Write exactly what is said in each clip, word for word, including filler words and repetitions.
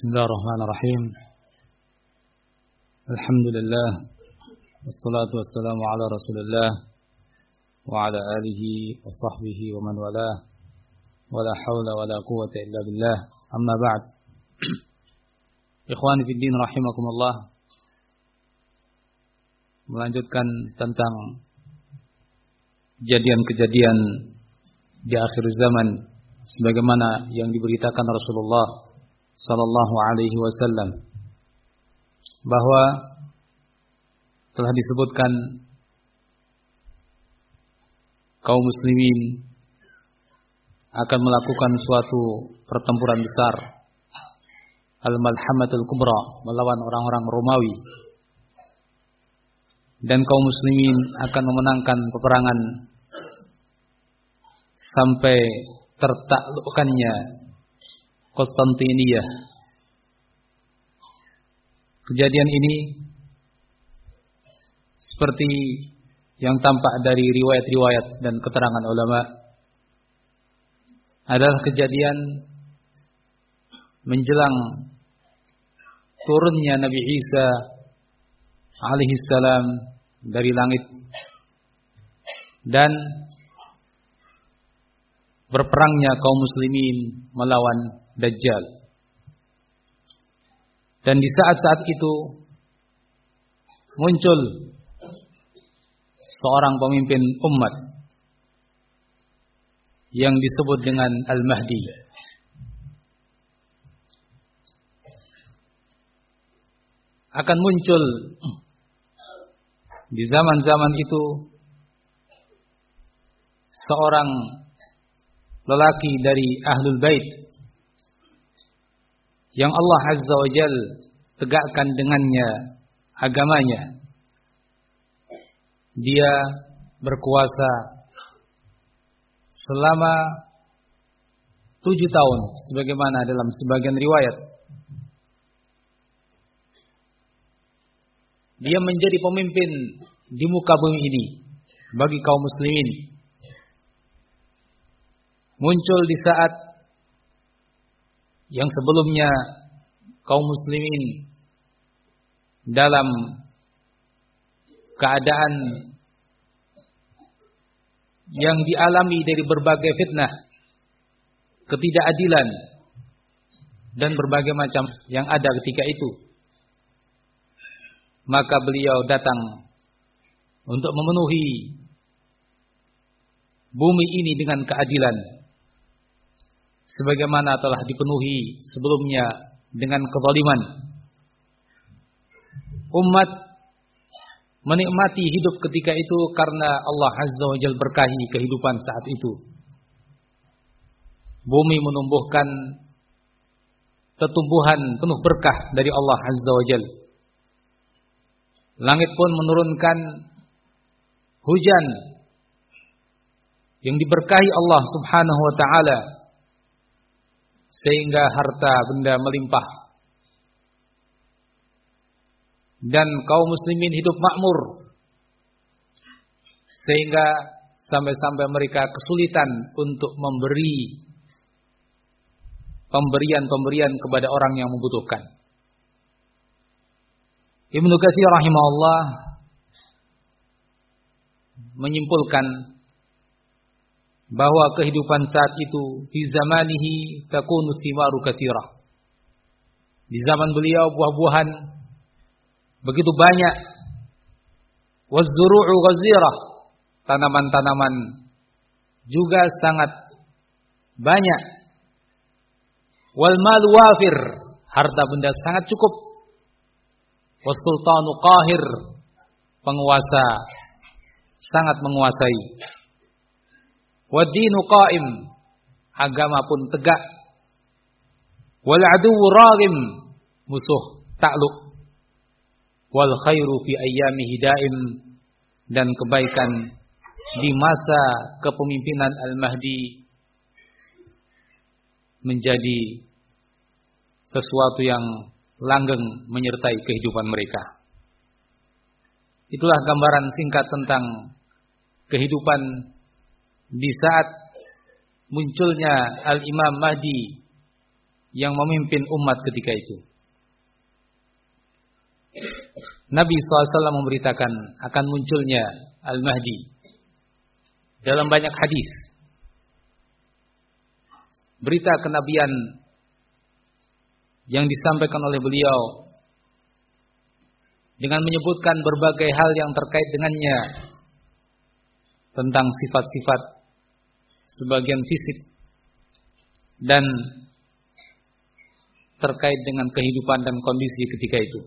Bismillahirrahmanirrahim. Alhamdulillah. Wassalatu wassalamu ala Rasulillah wa ala alihi wa sahbihi wa man walah. Wala hawla wala quwwata illa billah. Amma ba'd. Ikhwani fid din rahimakumullah. Melanjutkan tentang kejadian-kejadian di akhir zaman sebagaimana yang diberitakan Rasulullah sallallahu alaihi wasallam bahwa telah disebutkan kaum muslimin akan melakukan suatu pertempuran besar, al-malhamatul kubra, melawan orang-orang Romawi, dan kaum muslimin akan memenangkan peperangan sampai tertaklukkannya Konstantiniyah. Kejadian ini seperti yang tampak dari riwayat-riwayat dan keterangan ulama adalah kejadian menjelang turunnya Nabi Isa alaihi salam dari langit dan berperangnya kaum muslimin melawan Dajjal. Dan di saat-saat itu muncul seorang pemimpin umat yang disebut dengan Al-Mahdi. Akan muncul di zaman-zaman itu seorang lelaki dari Ahlul Bait yang Allah Azza wa Jal tegakkan dengannya agamanya. Dia berkuasa selama tujuh tahun sebagaimana dalam sebagian riwayat. Dia menjadi pemimpin di muka bumi ini bagi kaum muslimin. Muncul di saat yang sebelumnya kaum muslimin dalam keadaan yang dialami dari berbagai fitnah, ketidakadilan, dan berbagai macam yang ada ketika itu. Maka beliau datang untuk memenuhi bumi ini dengan keadilan, sebagaimana telah dipenuhi sebelumnya dengan kezaliman. Umat menikmati hidup ketika itu karena Allah Azza wa Jalla berkahi kehidupan saat itu. Bumi menumbuhkan tumbuhan penuh berkah dari Allah Azza wa Jalla. Langit pun menurunkan hujan yang diberkahi Allah Subhanahu wa taala, sehingga harta benda melimpah dan kaum muslimin hidup makmur, sehingga sampai-sampai mereka kesulitan untuk memberi pemberian-pemberian kepada orang yang membutuhkan. Ibnu Katsir rahimahullah menyimpulkan bahwa kehidupan saat itu di zamanihi takunu thimaru katsirah. Di zaman beliau buah-buahan begitu banyak. Waz-zuru'u ghazirah, tanaman-tanaman juga sangat banyak. Wal mal wafir, harta benda sangat cukup. Was-sultanu qahir, penguasa sangat menguasai. Wad-dinu qa'im, agama pun tegak. Wal aduwwu raghim, musuh takluk. Wal khairu fi ayyamihi daim, dan kebaikan di masa kepemimpinan Al-Mahdi menjadi sesuatu yang langgeng menyertai kehidupan mereka. Itulah gambaran singkat tentang kehidupan di saat munculnya Al-Imam Mahdi yang memimpin umat ketika itu. Nabi shallallahu alaihi wasallam memberitakan akan munculnya Al-Mahdi dalam banyak hadis. Berita kenabian yang disampaikan oleh beliau dengan menyebutkan berbagai hal yang terkait dengannya, tentang sifat-sifat sebagian fisik dan terkait dengan kehidupan dan kondisi ketika itu.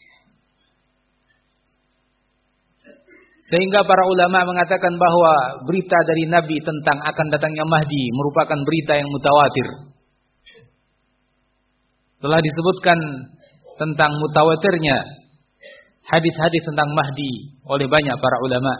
Sehingga para ulama mengatakan bahwa berita dari Nabi tentang akan datangnya Mahdi merupakan berita yang mutawatir. Telah disebutkan tentang mutawatirnya hadis-hadis tentang Mahdi oleh banyak para ulama.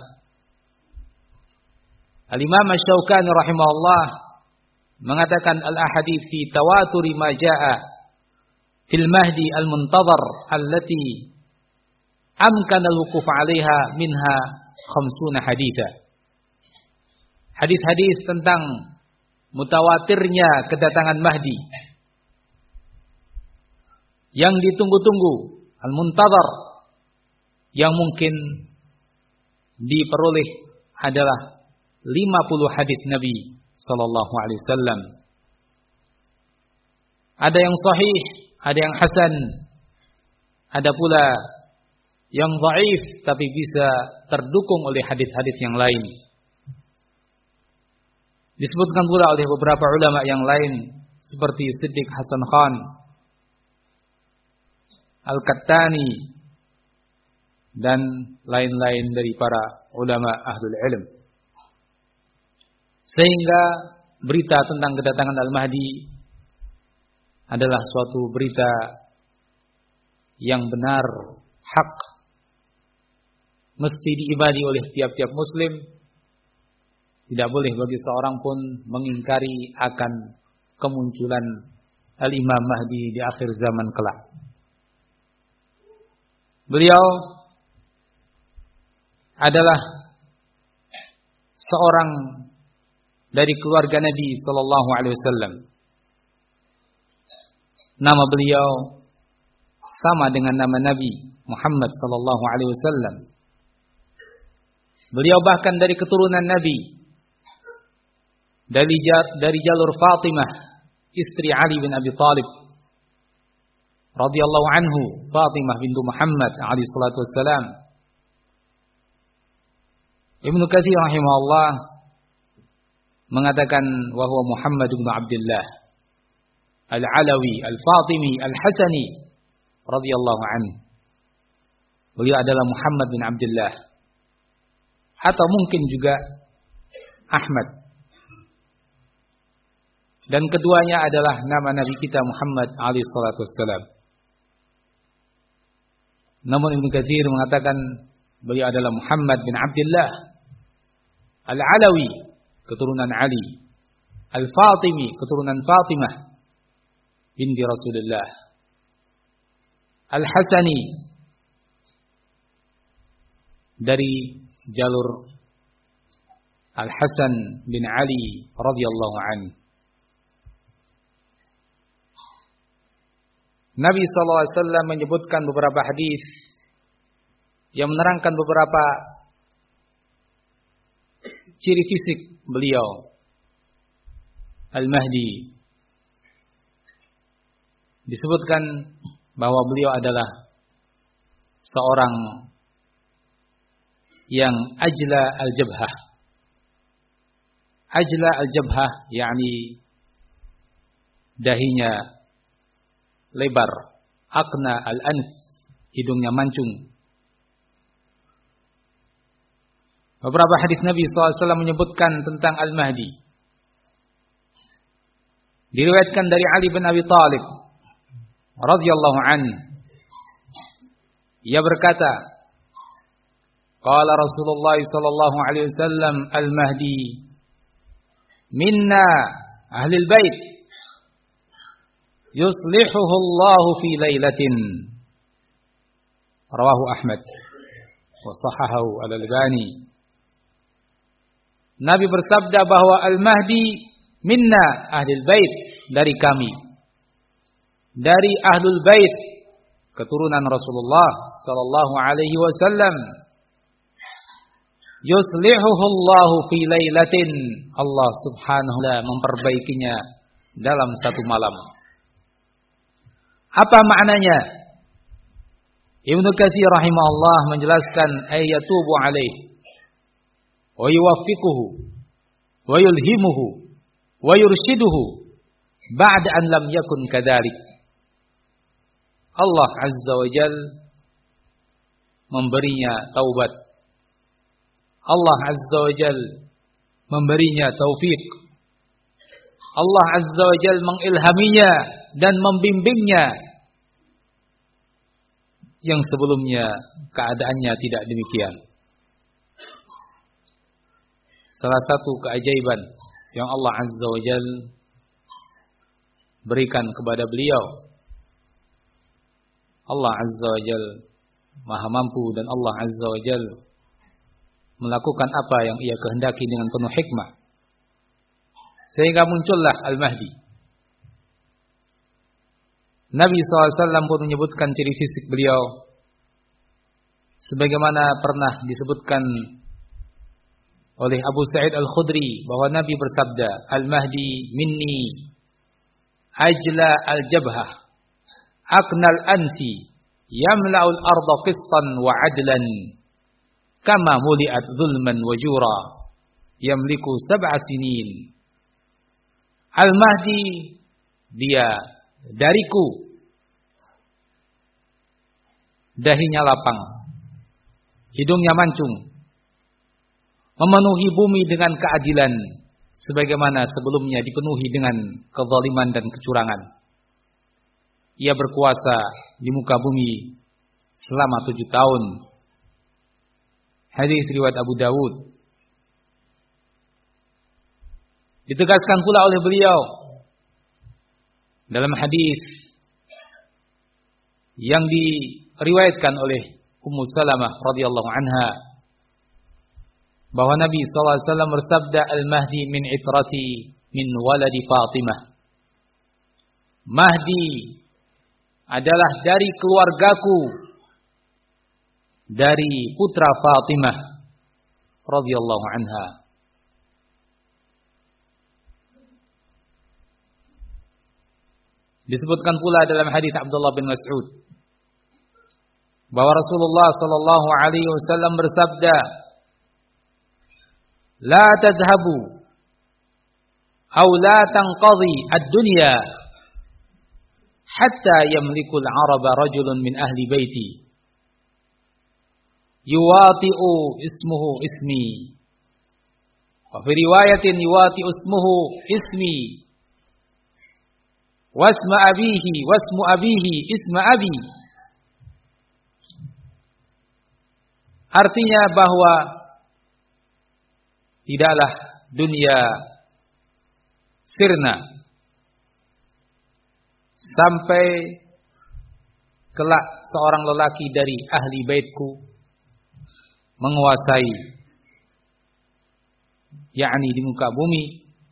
Al-Imam Asy-Syaukani rahimahullah mengatakan al-ahadits fi tawaturi ma jaa fil Mahdi al-muntazar allati amkana al-wuquf 'alaiha minha khamsuna haditsa. Hadis-hadis tentang mutawatirnya kedatangan Mahdi yang ditunggu-tunggu, al-muntazar, yang mungkin diperoleh adalah lima puluh hadis Nabi sallallahu alaihi wasallam. Ada yang sahih, ada yang hasan, ada pula yang dhaif tapi bisa terdukung oleh hadis-hadis yang lain. Disebutkan pula oleh beberapa ulama yang lain seperti Siddiq Hasan Khan, Al-Kattani dan lain-lain dari para ulama ahlul ilm. Sehingga berita tentang kedatangan Al-Mahdi adalah suatu berita yang benar, hak, mesti diimani oleh tiap-tiap muslim. Tidak boleh bagi seorang pun mengingkari akan kemunculan Al-Imam Mahdi di akhir zaman kelak. Beliau adalah seorang dari keluarga Nabi sallallahu alaihi wasallam. Nama beliau sama dengan nama Nabi Muhammad sallallahu alaihi wasallam. Beliau bahkan dari keturunan Nabi, dari dari jalur Fatimah, istri Ali bin Abi Thalib radhiyallahu anhu, Fatimah bintu Muhammad alaihi salatu wassalam. Ibnu Katsir rahimahullah mengatakan bahwa Muhammad bin Abdullah Al-Alawi Al-Fatimi Al-Hasani radhiyallahu anhu. Beliau adalah Muhammad bin Abdullah, atau mungkin juga Ahmad. Dan keduanya adalah nama Nabi kita Muhammad alaihi salatu wassalam. Namun Ibnu Katsir mengatakan beliau adalah Muhammad bin Abdullah Al-Alawi, keturunan Ali, Al-Fatimi, keturunan Fatimah binti Rasulullah, Al-Hasani, dari jalur Al-Hasan bin Ali radhiyallahu anhu. Nabi sallallahu alaihi wasallam menyebutkan beberapa hadis yang menerangkan beberapa ciri fisik beliau Al-Mahdi. Disebutkan bahwa beliau adalah seorang yang ajla al-jabhah. Ajla al-jabhah yakni dahinya lebar, aqna al-anf, hidungnya mancung. Beberapa hadis Nabi sallallahu alaihi wasallam menyebutkan tentang Al-Mahdi. Diriwayatkan dari Ali bin Abi Thalib radhiyallahu anhu. Ia berkata, qala Rasulullah sallallahu alaihi wasallam, Al-Mahdi minna ahli al-bait yuslihuhu Allah fi lailatin. Rawahu Ahmad wa sahahahu Al-Albani. Nabi bersabda bahwa Al-Mahdi minna ahlil bait, dari kami, dari Ahlul Bait, keturunan Rasulullah sallallahu alaihi wasallam. Yuslihuhullahu fi lailatin, Allah Subhanahu wa ta'ala memperbaikinya dalam satu malam. Apa maknanya? Ibnu Katsir rahimahullah menjelaskan, ayatubu alaihi wa yuwaffiquhu wa yulhimuhu wa yurshiduhu ba'da an lam yakun kadzalik. Allah Azza wa Jalla memberinya taubat. Allah Azza wa Jalla memberinya taufik. Allah Azza wa Jalla mengilhaminya dan membimbingnya yang sebelumnya keadaannya tidak demikian. Salah satu keajaiban yang Allah Azza wa Jalla berikan kepada beliau, Allah Azza wa Jalla Maha mampu dan Allah Azza wa Jalla melakukan apa yang ia kehendaki dengan penuh hikmah, sehingga muncullah Al-Mahdi. Nabi shallallahu alaihi wasallam pun menyebutkan ciri fisik beliau sebagaimana pernah disebutkan oleh Abu Sa'id Al-Khudri bahwa Nabi bersabda, Al-Mahdi minni ajla al-jabhah aknal anfi yamla'ul arda qistan wa adlan kama muli'at zulman wa jura yamliku sab'a sinin. Al-Mahdi dia dariku, dahinya lapang, hidungnya mancung, memenuhi bumi dengan keadilan sebagaimana sebelumnya dipenuhi dengan kezaliman dan kecurangan. Ia berkuasa di muka bumi selama tujuh tahun. Hadis riwayat Abu Dawud. Ditegaskan pula oleh beliau dalam hadis yang diriwayatkan oleh Ummu Salamah radhiyallahu anha bahwa Nabi sallallahu alaihi wasallam bersabda, Al-Mahdi min itrati min waladi Fatimah. Mahdi adalah dari keluargaku, dari putra Fatimah radhiyallahu anha. Disebutkan pula dalam hadis Abdullah bin Mas'ud bahwa Rasulullah sallallahu alaihi wasallam bersabda, La tadhhabu aw la tanqadhi ad-dunya hatta yamliku al-araba rajulun min ahli baiti yuwati'u ismuhu ismi wa fi riwayatin yuwati'u ismuhu ismi wasma abihi wasmu abihi isma abi. Artinya bahwa tidaklah dunia sirna sampai kelak seorang lelaki dari ahli baitku menguasai, yakni di muka bumi,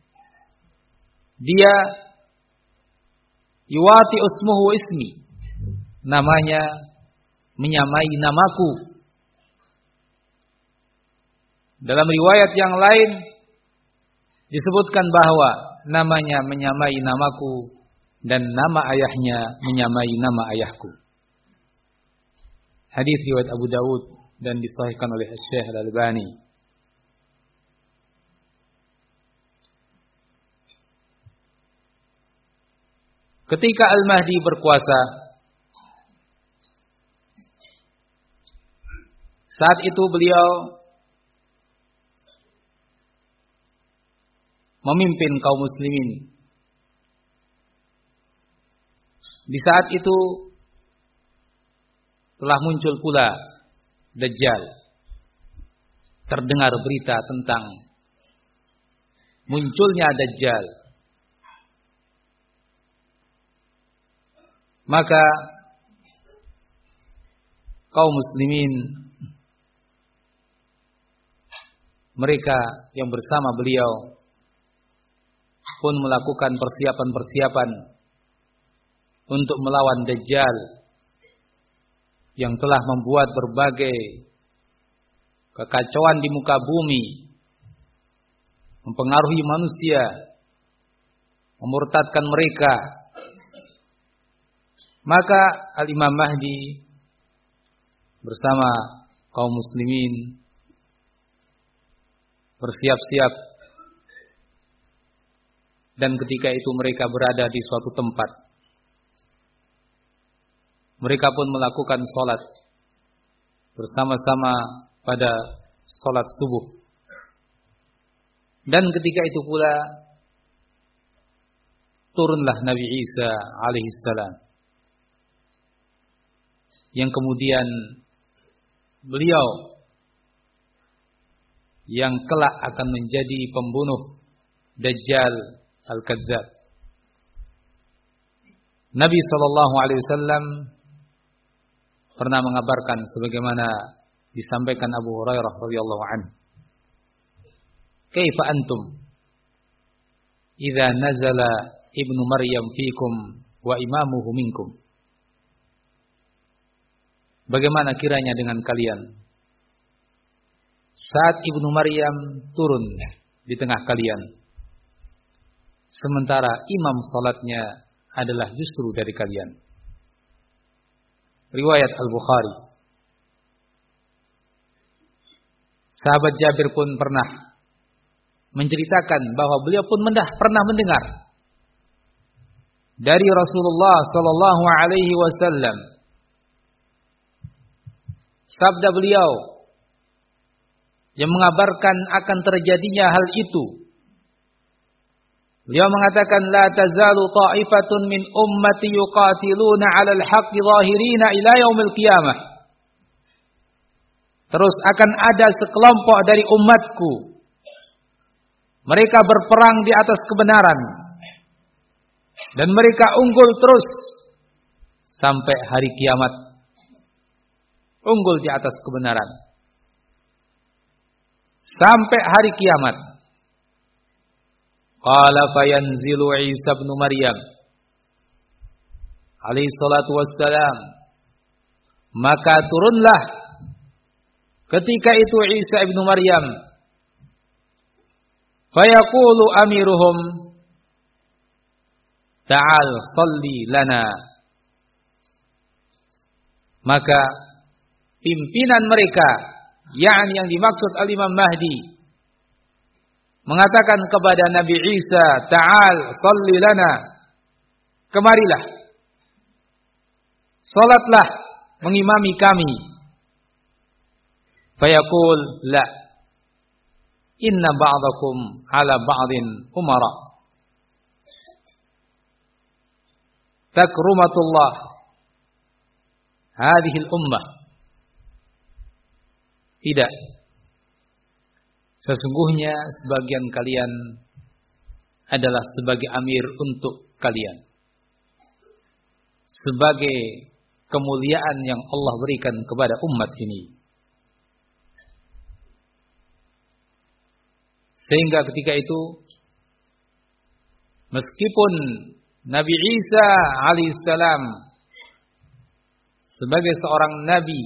dia yuwati usmuhu ismi, namanya menyamai namaku. Dalam riwayat yang lain disebutkan bahwa namanya menyamai namaku dan nama ayahnya menyamai nama ayahku. Hadis riwayat Abu Dawud dan disahihkan oleh Syekh Al-Albani. Ketika Al-Mahdi berkuasa, saat itu beliau memimpin kaum muslimin. Di saat itu telah muncul pula Dajjal. Terdengar berita tentang munculnya Dajjal. Maka kaum muslimin, mereka yang bersama beliau pun melakukan persiapan-persiapan untuk melawan Dajjal yang telah membuat berbagai kekacauan di muka bumi, mempengaruhi manusia, memurtadkan mereka. Maka Al-Imam Mahdi bersama kaum muslimin bersiap-siap, dan ketika itu mereka berada di suatu tempat. Mereka pun melakukan sholat bersama-sama pada sholat subuh. Dan ketika itu pula turunlah Nabi Isa alaihissalam, yang kemudian beliau yang kelak akan menjadi pembunuh Dajjal Al-Kadzdzab. Nabi sallallahu alaihi wasallam pernah mengabarkan sebagaimana disampaikan Abu Hurairah radhiyallahu anhu, "Kaifa antum idza nazala ibnu Maryam fiikum wa imamuhu minkum?" Bagaimana kiranya dengan kalian saat Ibnu Maryam turun di tengah kalian, sementara imam salatnya adalah justru dari kalian. Riwayat Al-Bukhari. Sahabat Jabir pun pernah menceritakan bahwa beliau pun mendah, pernah mendengar dari Rasulullah sallallahu alaihi wasallam sabda beliau yang mengabarkan akan terjadinya hal itu. Beliau mengatakan, la tazalu ta'ifatun min ummati yuqatiluna 'alal haqqi zahirina ila yaumil qiyamah. Terus akan ada sekelompok dari umatku, mereka berperang di atas kebenaran dan mereka unggul terus sampai hari kiamat. Unggul di atas kebenaran sampai hari kiamat. Qala fayanzilu Isa ibn Maryam alaihi salatu wassalam, maka turunlah ketika itu Isa ibn Maryam, fayaqulu amiruhum ta'al salli lana, maka pimpinan mereka, yakni yang dimaksud Al-Imam Mahdi, mengatakan kepada Nabi Isa, ta'al salli lana, kemarilah, salatlah mengimami kami. Fayaqul la, inna ba'dakum ala ba'din umara, takrumatullah hadhil ummah. Tidak, sesungguhnya sebagian kalian adalah sebagai amir untuk kalian, sebagai kemuliaan yang Allah berikan kepada umat ini. Sehingga ketika itu, meskipun Nabi Isa alaihissalam sebagai seorang nabi,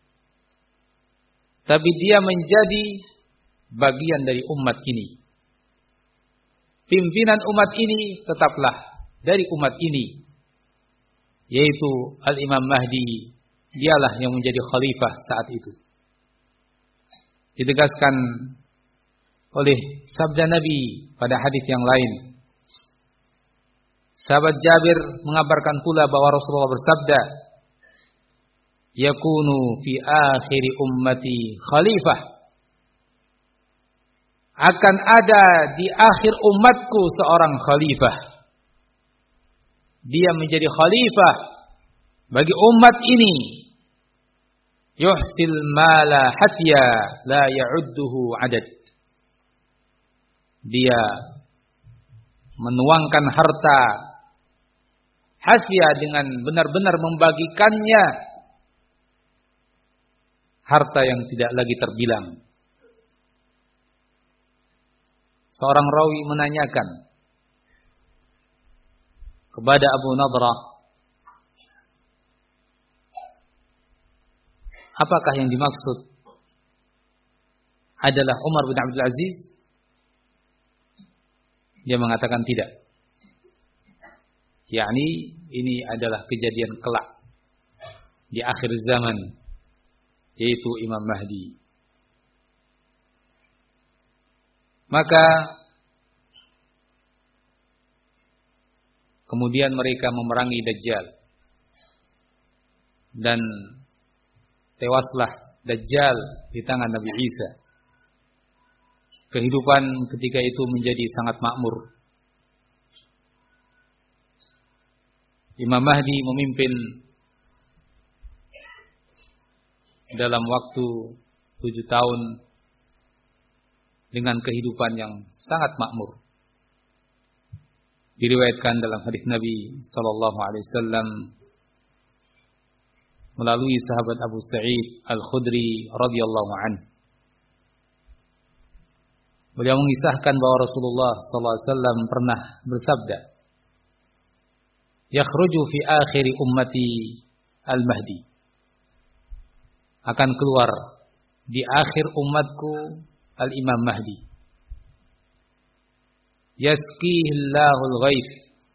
tapi dia menjadi bagian dari umat ini. Pimpinan umat ini tetaplah dari umat ini, yaitu Al-Imam Mahdi. Dialah yang menjadi khalifah saat itu. Ditegaskan oleh sabda Nabi pada hadis yang lain. Sahabat Jabir mengabarkan pula bahwa Rasulullah bersabda, yakunu fi akhiri ummati khalifah, akan ada di akhir umatku seorang khalifah. Dia menjadi khalifah bagi umat ini. Yuhsil mala hatya la ya'udduhu adad. Dia menuangkan harta hasya dengan benar-benar membagikannya, harta yang tidak lagi terbilang. Seorang rawi menanyakan kepada Abu Nadrah apakah yang dimaksud adalah Umar bin Abdul Aziz? Dia mengatakan tidak. Yakni ini adalah kejadian kelak di akhir zaman, yaitu Imam Mahdi. Maka kemudian mereka memerangi Dajjal dan tewaslah Dajjal di tangan Nabi Isa. Kehidupan ketika itu menjadi sangat makmur. Imam Mahdi memimpin dalam waktu tujuh tahun dengan kehidupan yang sangat makmur. Diriwayatkan dalam hadis Nabi sallallahu alaihi wasallam melalui sahabat Abu Sa'id Al-Khudri radhiyallahu anhu. Beliau mengisahkan bahwa Rasulullah sallallahu alaihi wasallam pernah bersabda, "Yakhruju fi akhir ummati al-Mahdi." Akan keluar di akhir umatku Al-Imam Mahdi. Yasqihillahul ghaith.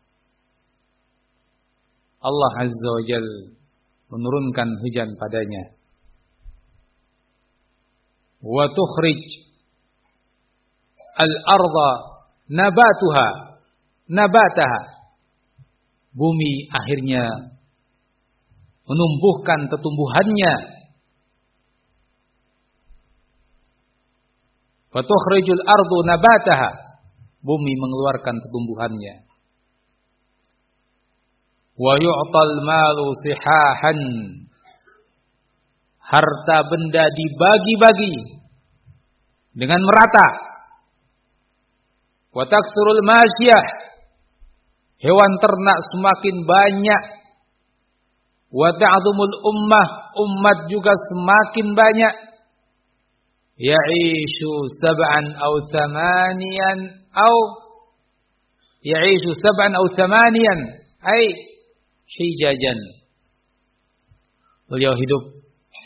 Allah Azza wa Jal menurunkan hujan padanya. Wa tukhrij al-ardha nabatuha nabataha. Bumi akhirnya menumbuhkan tumbuhannya. Wa tukhrijul ardu nabataha. Bumi mengeluarkan tumbuhannya. Wa yu'tal malu sihahan. Harta benda dibagi-bagi dengan merata. Wa taksurul masyiyah. Hewan ternak semakin banyak. Wa ta'dhumul ummah. Umat juga semakin banyak. Ya'ishu sab'an aw thamaniyan aw Ya'ishu sab'an aw thamaniyan ay hijajan. Beliau hidup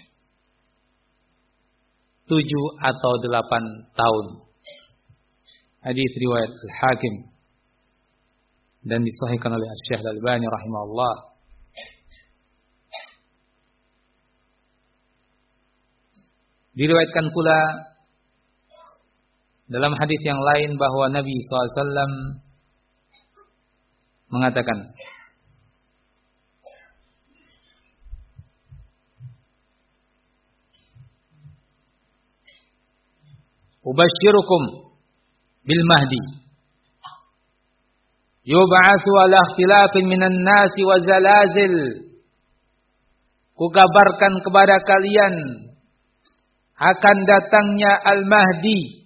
tujuh atau delapan tahun. Hadis riwayat Al-Hakim dan disahihkan oleh Syekh Al-Albani rahimahullah. Diriwayatkan pula dalam hadis yang lain bahwa Nabi sallallahu alaihi wasallam mengatakan, "Ubashirukum bil Mahdi yub'atsu ala ikhtilafin minan nasi wa zalazil." Kukabarkan kepada kalian akan datangnya Al-Mahdi.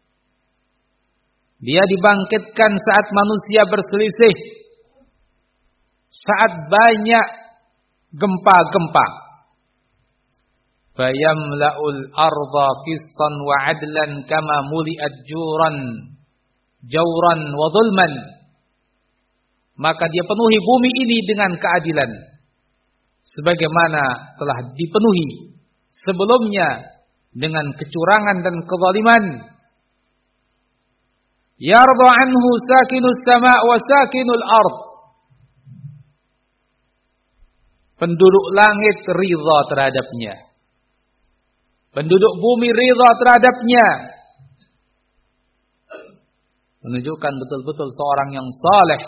Dia dibangkitkan saat manusia berselisih, saat banyak gempa-gempa. Fayamla'ul arda qistan wa 'adlan kama muli'at juran jawran wa zulman. Maka dia penuhi bumi ini dengan keadilan sebagaimana telah dipenuhi sebelumnya dengan kecurangan dan kezaliman. Yarda anhu sakinus sama' wa sakinul ard. Penduduk langit ridha terhadapnya. Penduduk bumi ridha terhadapnya. Menunjukkan betul-betul seorang yang saleh.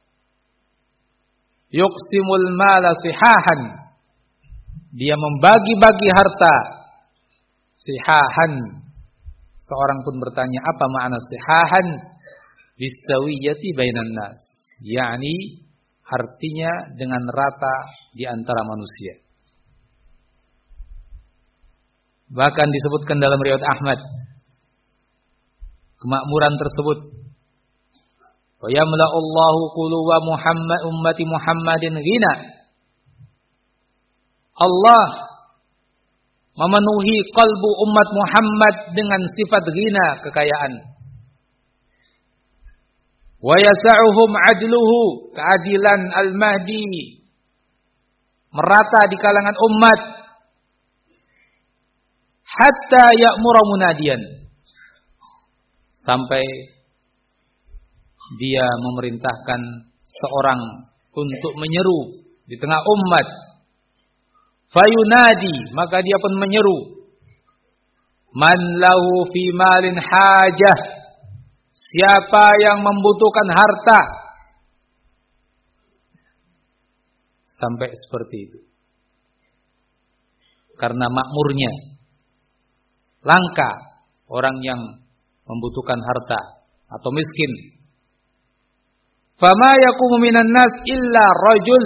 Yuqsimul mala sihahan. Dia membagi-bagi harta sihahan. Seorang pun bertanya, apa makna sihahan? Bistawiyati bainan nas. yakni artinya dengan rata di antara manusia. Bahkan disebutkan dalam riwayat Ahmad kemakmuran tersebut, wa yamla'ullahu quluba Muhammad ummati Muhammadin ghina. Allah memenuhi kalbu umat Muhammad dengan sifat ghina, kekayaan. Wa yasa'uhum adluhu, keadilan Al-Mahdi merata di kalangan umat. hatta ya'mura munadiyan, sampai dia memerintahkan seorang untuk menyeru di tengah umat. Fayunadi, maka dia pun menyeru, man lahu fi malin hajah, siapa yang membutuhkan harta. Sampai seperti itu. Karena makmurnya langka orang yang membutuhkan harta atau miskin. Fama yaqumu minan nas illa rajul,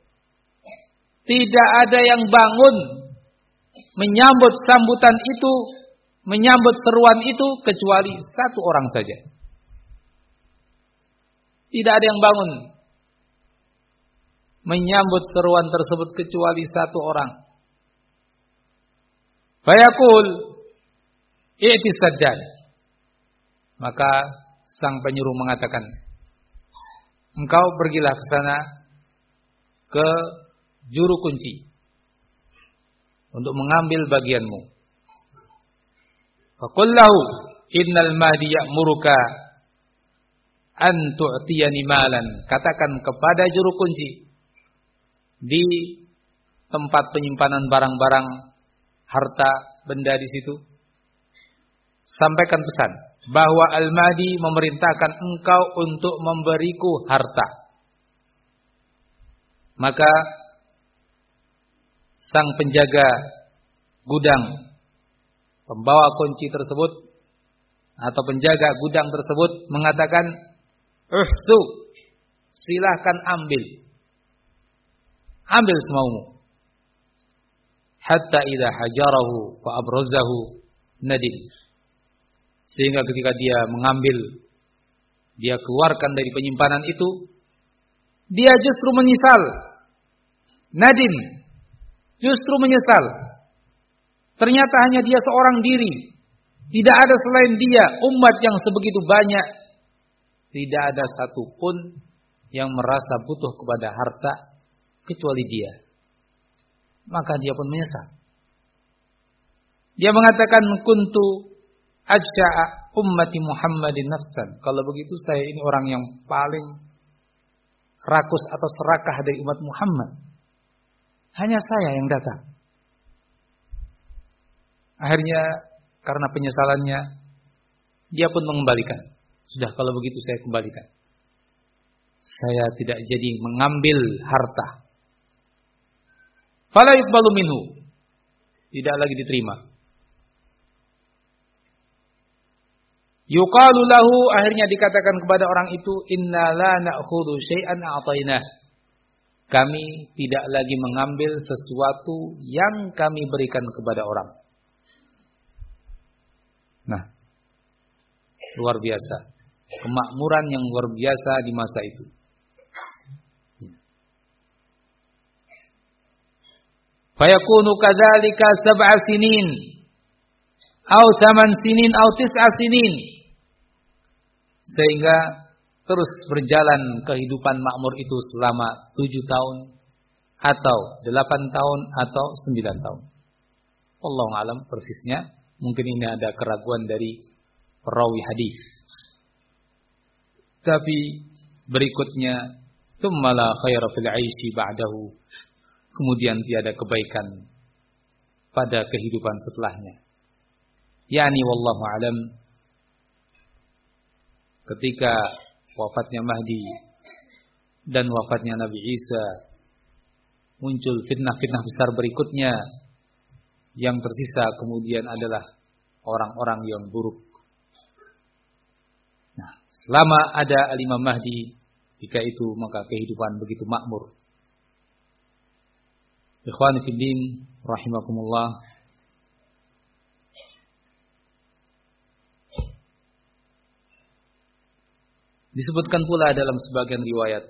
tidak ada yang bangun menyambut sambutan itu, menyambut seruan itu kecuali satu orang saja. Tidak ada yang bangun menyambut seruan tersebut kecuali satu orang. Fayaqul i'ti saddan, maka sang penyuruh mengatakan, engkau pergilah ke sana, ke juru kunci untuk mengambil bagianmu. Faqul lahu innal mahdi ya'muruka an tu'tiyani malan, katakan kepada juru kunci di tempat penyimpanan barang-barang harta benda di situ, sampaikan pesan bahwa Al-Mahdi memerintahkan engkau untuk memberiku harta. Maka sang penjaga gudang, pembawa kunci tersebut atau penjaga gudang tersebut mengatakan, "Uhsu, silahkan ambil. Ambil semaumu." Hatta idza hajarahu fa abrazahu nadim. Sehingga ketika dia mengambil, dia keluarkan dari penyimpanan itu, dia justru menyesal. Nadim, justru menyesal. Ternyata hanya dia seorang diri. Tidak ada selain dia, umat yang sebegitu banyak. Tidak ada satupun yang merasa butuh kepada harta kecuali dia. Maka dia pun menyesal. Dia mengatakan, kuntu ajsha'a ummati Muhammadin nafsan. Kalau begitu saya ini orang yang paling rakus atau serakah dari umat Muhammad. Hanya saya yang datang. Akhirnya karena penyesalannya, dia pun mengembalikan. Sudah, kalau begitu saya kembalikan. Saya tidak jadi mengambil harta. Fala yuqbalu minhu, tidak lagi diterima. Yuqalu lahu, akhirnya dikatakan kepada orang itu, inna la na'khudhu syai'an a'tainah. Kami tidak lagi mengambil sesuatu yang kami berikan kepada orang. Nah, luar biasa. Kemakmuran yang luar biasa di masa itu. Fayakunu kadzalika sab'a sinin au thaman sinin au tis'a sinin, sehingga terus berjalan kehidupan makmur itu selama tujuh tahun atau delapan tahun atau sembilan tahun. Wallahu a'lam persisnya, mungkin ini ada keraguan dari perawi hadis. Tapi berikutnya, tsumma la khaira fil 'aishi ba'dahu, kemudian tiada kebaikan pada kehidupan setelahnya. Yani wallahu alam, ketika wafatnya Mahdi dan wafatnya Nabi Isa, muncul fitnah-fitnah besar berikutnya. Yang tersisa kemudian adalah orang-orang yang buruk. Nah, selama ada Al-Imam Mahdi, ketika itu maka kehidupan begitu makmur. Ikhwani fid din rahimakumullah. Disebutkan pula dalam sebagian riwayat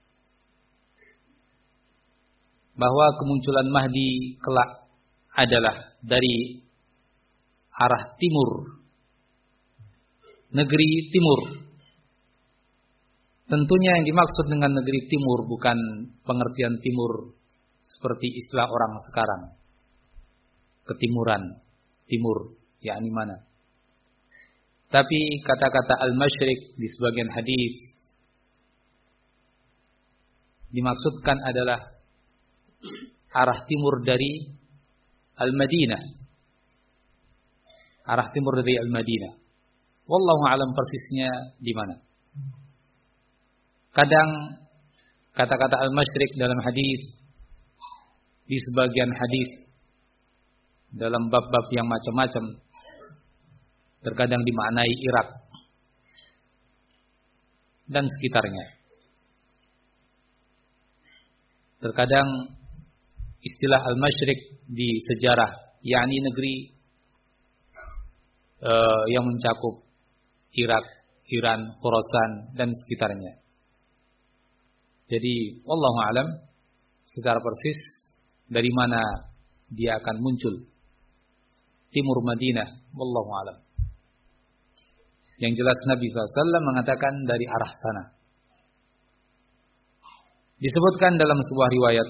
bahwa kemunculan Mahdi kelak adalah dari arah timur, negeri timur. Tentunya yang dimaksud dengan negeri timur bukan pengertian timur seperti istilah orang sekarang, ketimuran. timur, yakni mana? Tapi kata-kata al-masyriq di sebagian hadis dimaksudkan adalah arah timur dari Al-Madinah. Arah timur dari Al-Madinah. Wallahu a'lam persisnya di mana. Kadang kata-kata al-masyriq dalam hadis di sebagian hadis dalam bab-bab yang macam-macam terkadang dimaknai Irak dan sekitarnya. Terkadang istilah al-masyriq di sejarah yakni negeri uh, yang mencakup Irak, Iran, Khorasan dan sekitarnya. Jadi wallahu alam secara persis dari mana dia akan muncul. Timur Madinah, wallahu alam. Yang jelas Nabi sallallahu alaihi wasallam mengatakan dari arah sana. Disebutkan dalam sebuah riwayat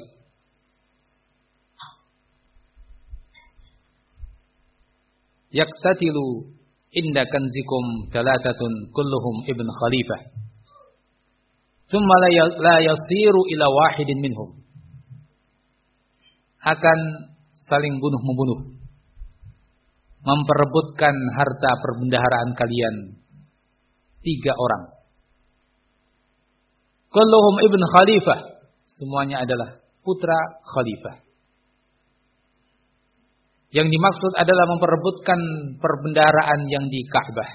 Yaqtatilu inda kanzikum thalathatun kulluhum ibn khalifah thumma la yasiru ila wahidin minhum. Akan saling bunuh-membunuh, memperebutkan harta perbendaharaan kalian tiga orang. Kulluhum ibn khalifah, semuanya adalah putra khalifah. Yang dimaksud adalah memperebutkan perbendaharaan yang di Ka'bah.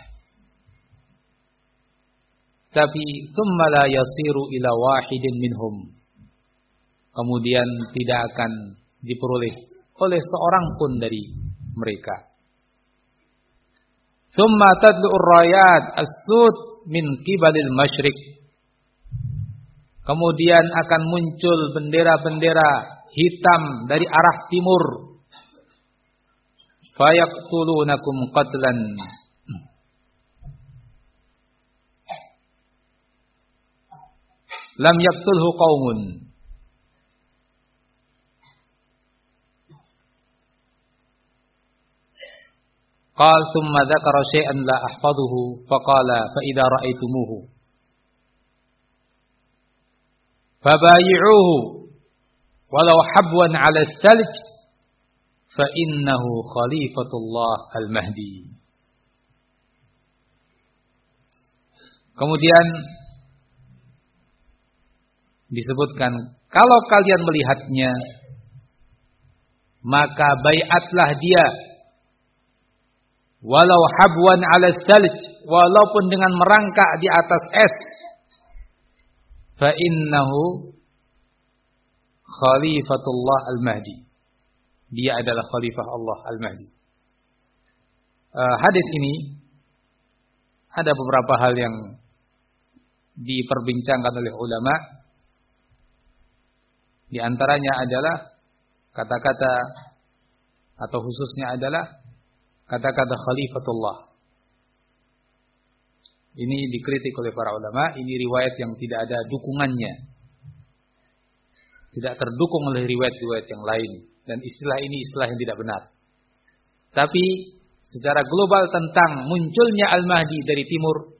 Tapi thumma la yasiru ila wahidin minhum. Kemudian tidak akan diperoleh oleh seorang pun dari mereka. Thumma tadlu'ur rayat as-sud min qibalil masyriq. Kemudian akan muncul bendera-bendera hitam dari arah timur. Fayaqtulunakum qatlan. Lam yaqtulhu qaumun. Qal thumma dzakara syai'an la ahfaduhu faqala fa idza ra'aytumuhu fabayi'uhu walau habwan 'ala as-salj fa innahu khalifatullah al-mahdi. Kemudian disebutkan kalau kalian melihatnya maka baiatlah dia walau habwan 'ala as-salj, walaupun dengan merangkak di atas es. Fa innahu khalifatullah al-mahdi. Dia adalah khalifah Allah al-mahdi. Uh, hadis ini ada beberapa hal yang diperbincangkan oleh ulama. Di antaranya adalah kata-kata atau khususnya adalah kata-kata khalifatullah. Ini dikritik oleh para ulama, ini riwayat yang tidak ada dukungannya. Tidak terdukung oleh riwayat-riwayat yang lain. Dan istilah ini istilah yang tidak benar. Tapi secara global tentang munculnya Al-Mahdi dari timur,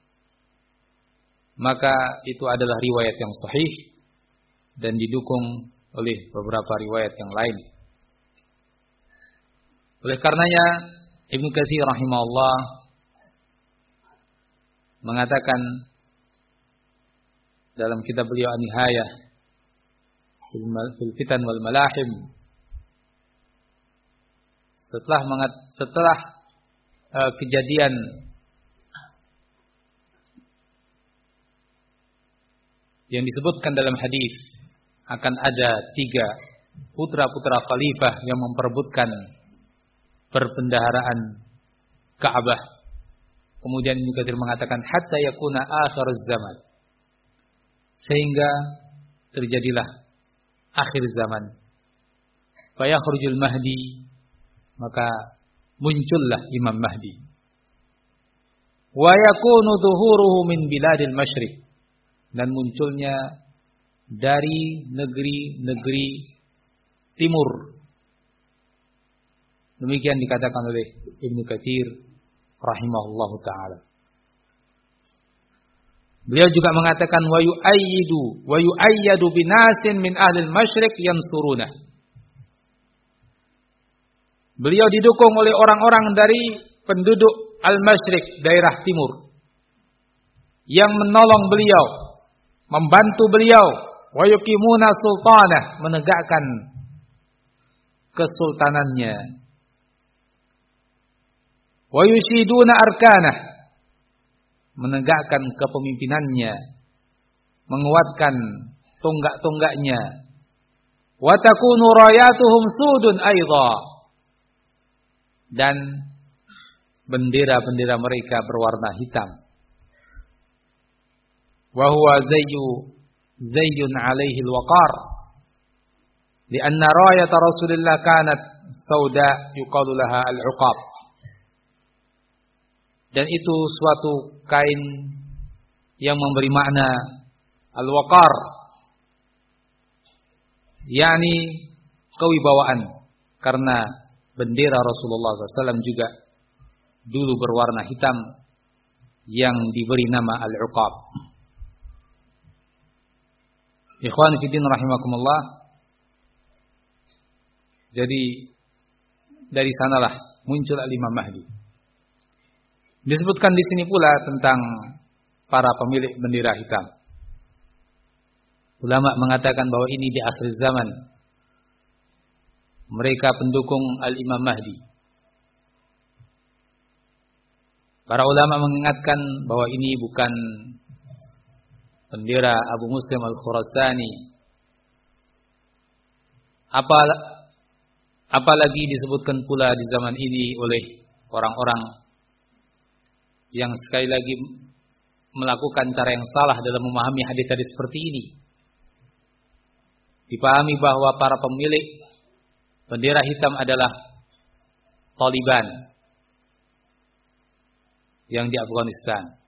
maka itu adalah riwayat yang sahih dan didukung oleh beberapa riwayat yang lain. Oleh karenanya Ibnu Katsir rahimahullah mengatakan dalam kitab beliau An-Nihayah fil Fitan wal Malahim, setelah mengat, setelah uh, kejadian yang disebutkan dalam hadis akan ada tiga putra-putra khalifah yang memperebutkan perbendaharaan Ka'bah. Kemudian Ibnu Katsir mengatakan hatta yakuna akhiruz zaman, sehingga terjadilah akhir zaman. Fa yakhrujul mahdi, maka muncullah Imam Mahdi. Wa yakunu dhuhuruhu min biladil masyriq, dan munculnya dari negeri-negeri timur. Demikian dikatakan oleh Ibnu Katsir rahimahullahu taala. Beliau juga mengatakan wa yu'ayyidu wa yu'ayyadu binasin min ahli al-masyriq yansuruna. Beliau didukung oleh orang-orang dari penduduk al-masyriq, daerah timur, yang menolong beliau, membantu beliau, wa yuqimuna sultanah, menegakkan kesultanannya, wa yushiduna arkanah, menegakkan kepemimpinannya, menguatkan tonggak-tonggaknya, wa takunu rayatuhum sudun aidha, dan bendera-bendera mereka berwarna hitam. Wa huwa zayyu zayyun alaihi alwaqar, lianna rayat Rasulillah kanat sauda yuqalu laha al-uqab. Dan itu suatu kain yang memberi makna al-waqar, yakni kewibawaan, karena bendera Rasulullah shallallahu alaihi wasallam juga dulu berwarna hitam yang diberi nama al-uqab. Ikhwan fillah rahimakumullah. Jadi dari sanalah muncul al-Imam Mahdi. Disebutkan di sini pula tentang para pemilik bendera hitam. Ulama mengatakan bahwa ini di akhir zaman. Mereka pendukung al-Imam Mahdi. Para ulama mengingatkan bahwa ini bukan bendera Abu Muslim al-Khurasani. Apal, apalagi disebutkan pula di zaman ini oleh orang-orang yang sekali lagi melakukan cara yang salah dalam memahami hadis-hadis seperti ini. Dipahami bahwa para pemilik bendera hitam adalah Taliban yang di Afghanistan.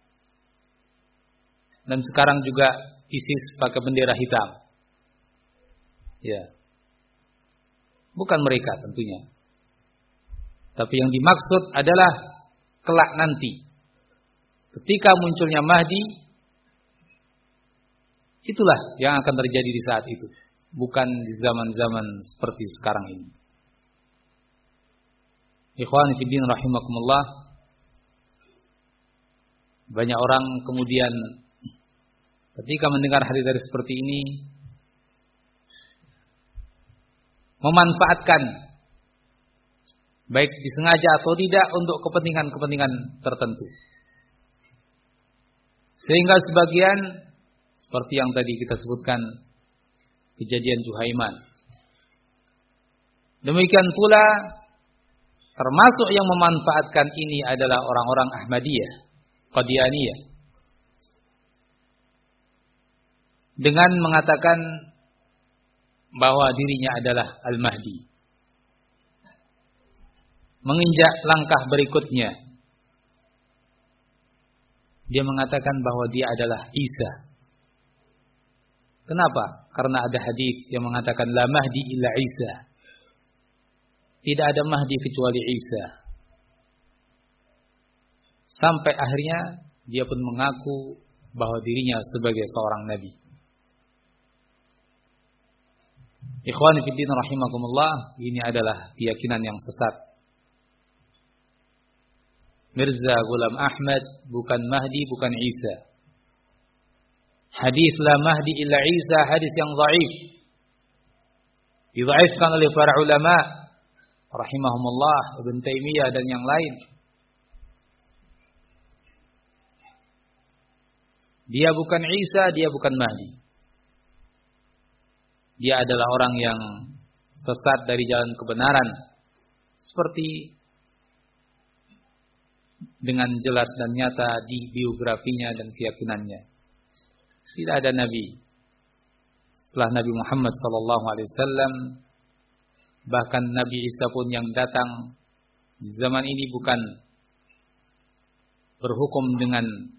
Dan sekarang juga ISIS pakai bendera hitam. Ya. Bukan mereka tentunya. Tapi yang dimaksud adalah kelak nanti, ketika munculnya Mahdi, itulah yang akan terjadi di saat itu, bukan di zaman-zaman seperti sekarang ini. Ikhwan fillah rahimakumullah. Banyak orang kemudian ketika mendengar hadis-hadis seperti ini memanfaatkan, baik disengaja atau tidak, untuk kepentingan-kepentingan tertentu. Sehingga sebagian, seperti yang tadi kita sebutkan, kejadian Juhaiman. Demikian pula, termasuk yang memanfaatkan ini adalah orang-orang Ahmadiyah, Qadianiyah, dengan mengatakan bahwa dirinya adalah Al-Mahdi. Menginjak langkah berikutnya, dia mengatakan bahwa dia adalah Isa. Kenapa? Karena ada hadis yang mengatakan la mahdi illa Isa. Tidak ada Mahdi kecuali Isa. Sampai akhirnya dia pun mengaku bahwa dirinya sebagai seorang nabi. Ikhwani fiddin rahimakumullah, ini adalah keyakinan yang sesat. Mirza Ghulam Ahmad bukan Mahdi, bukan Isa. Hadis la Mahdi illa Isa, hadis yang dhaif. Didhaifkan oleh para ulama rahimahumullah, Ibn Taimiyah dan yang lain. Dia bukan Isa, dia bukan Mahdi. Dia adalah orang yang sesat dari jalan kebenaran, seperti dengan jelas dan nyata di biografinya dan keyakinannya. Tidak ada nabi setelah Nabi Muhammad sallallahu alaihi wasallam. Bahkan Nabi Isa pun yang datang di zaman ini bukan berhukum dengan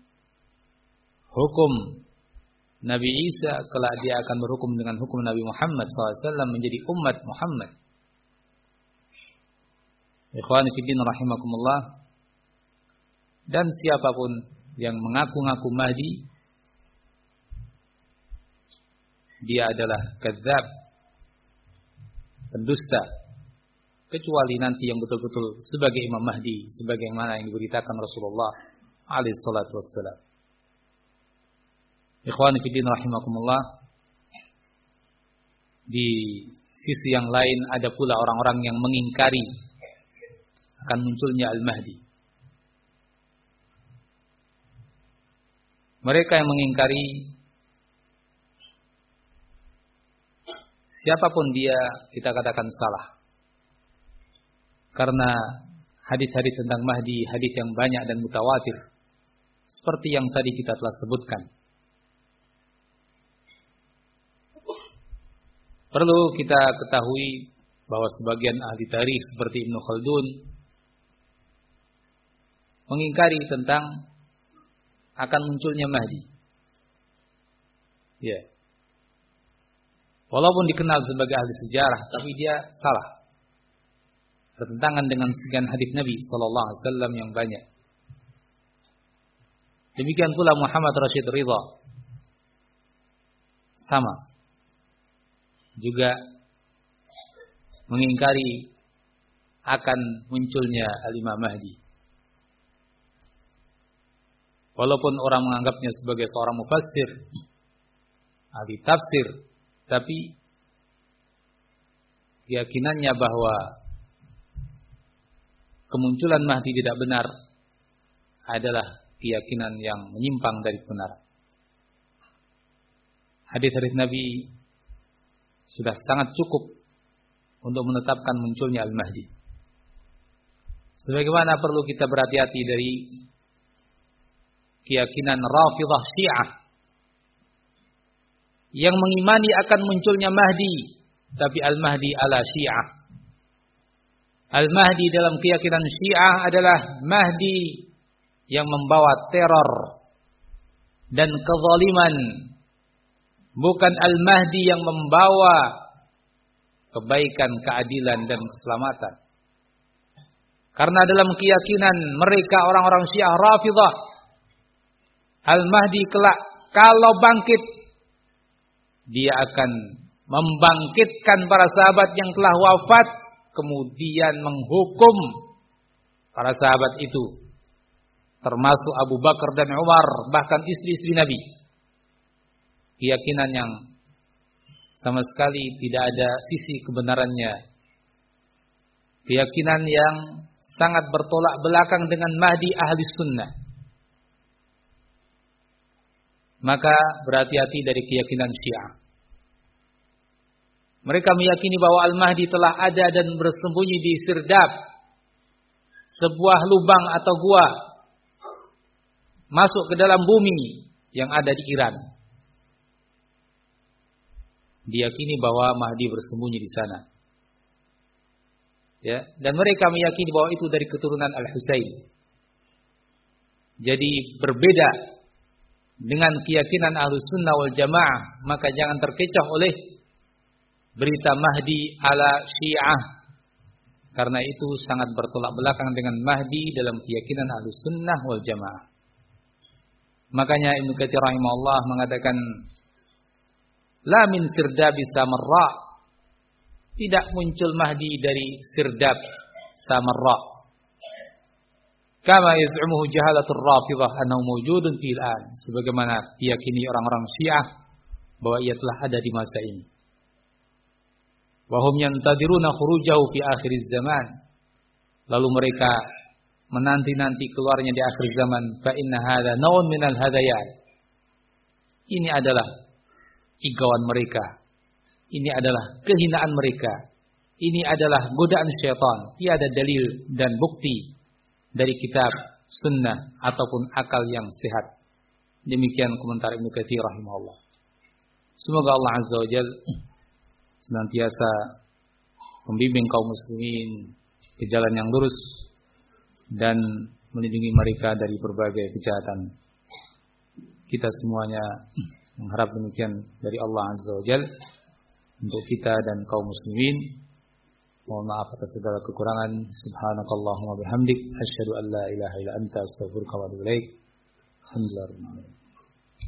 hukum Nabi Isa, kelak dia akan berhukum dengan hukum Nabi Muhammad sallallahu alaihi wasallam, menjadi umat Muhammad. Ikhwani fiddin rahimakumullah. Dan siapapun yang mengaku-ngaku Mahdi, dia adalah kadzab, pendusta, kecuali nanti yang betul-betul sebagai Imam Mahdi, sebagaimana yang diberitakan Rasulullah alaihi salatu wassalam. Ikhwani fiddin rahimakumullah. Di sisi yang lain ada pula orang-orang yang mengingkari akan munculnya Al-Mahdi. Mereka yang mengingkari, siapapun dia, kita katakan salah. Karena hadis-hadis tentang Mahdi, hadis yang banyak dan mutawatir, seperti yang tadi kita telah sebutkan. Perlu kita ketahui bahwa sebagian ahli tarikh seperti Ibnu Khaldun mengingkari tentang akan munculnya Mahdi. Ya. Walaupun dikenal sebagai ahli sejarah, tapi dia salah. Bertentangan dengan sekian hadis Nabi sallallahu alaihi wasallam yang banyak. Demikian pula Muhammad Rashid Ridha. Sama. Juga mengingkari akan munculnya Al-Imam Mahdi. Walaupun orang menganggapnya sebagai seorang mufassir, ahli tafsir, tapi keyakinannya bahwa kemunculan Mahdi tidak benar adalah keyakinan yang menyimpang dari kebenaran. Hadis-hadis Nabi sudah sangat cukup untuk menetapkan munculnya Al-Mahdi. Sebagaimana perlu kita berhati-hati dari keyakinan Rafidhah Syiah yang mengimani akan munculnya Mahdi, tapi Al-Mahdi ala Syiah. Al-Mahdi dalam keyakinan Syiah adalah Mahdi yang membawa teror dan kezaliman. Bukan Al-Mahdi yang membawa kebaikan, keadilan, dan keselamatan. Karena dalam keyakinan mereka orang-orang Syiah Rafidhah, Al-Mahdi kelak kalau bangkit, dia akan membangkitkan para sahabat yang telah wafat, kemudian menghukum para sahabat itu, termasuk Abu Bakar dan Umar, bahkan istri-istri Nabi. Keyakinan yang sama sekali tidak ada sisi kebenarannya. Keyakinan yang sangat bertolak belakang dengan Mahdi ahli sunnah. Maka berhati-hati dari keyakinan Syiah. Mereka meyakini bahwa Al-Mahdi telah ada dan bersembunyi di Sirdab, sebuah lubang atau gua masuk ke dalam bumi yang ada di Iran. Diyakini bahwa Mahdi bersembunyi di sana. Ya, dan mereka meyakini bahwa itu dari keturunan Al-Husain. Jadi berbeda dengan keyakinan Ahlus Sunnah wal Jamaah, maka jangan terkecoh oleh berita Mahdi ala Syiah. Karena itu sangat bertolak belakang dengan Mahdi dalam keyakinan Ahlus Sunnah wal Jamaah. Makanya Ibnu Katsir rahimahullah mengatakan, la min sirdabi samarra, tidak muncul Mahdi dari sirdab samarra. Kama yaz'umuhu jahalatur Rafidhah annahu mawjudun fil an, sebagaimana diyakini orang-orang Syiah bahwa ia telah ada di masa ini. Wa hum yantadiruna khurujahu fi akhiriz zaman, lalu mereka menanti-nanti keluarnya di akhir zaman. Fa inna hadza naw'un minal hadayat, ini adalah igauan mereka, ini adalah kehinaan mereka, ini adalah godaan syaitan. Tiada dalil dan bukti dari kitab, sunnah ataupun akal yang sehat. Demikian komentar Ibnu Katsir rahimahullah. Semoga Allah azza wajalla senantiasa membimbing kaum muslimin ke jalan yang lurus dan melindungi mereka dari berbagai kejahatan. Kita semuanya mengharap demikian dari Allah azza wajalla untuk kita dan kaum muslimin. Mohon maaf atas segala kekurangan. Subhanakallahumma bihamdik asyhadu an la ilaha illa anta astaghfiruka wa atubu ilaik. Alhamdulillah.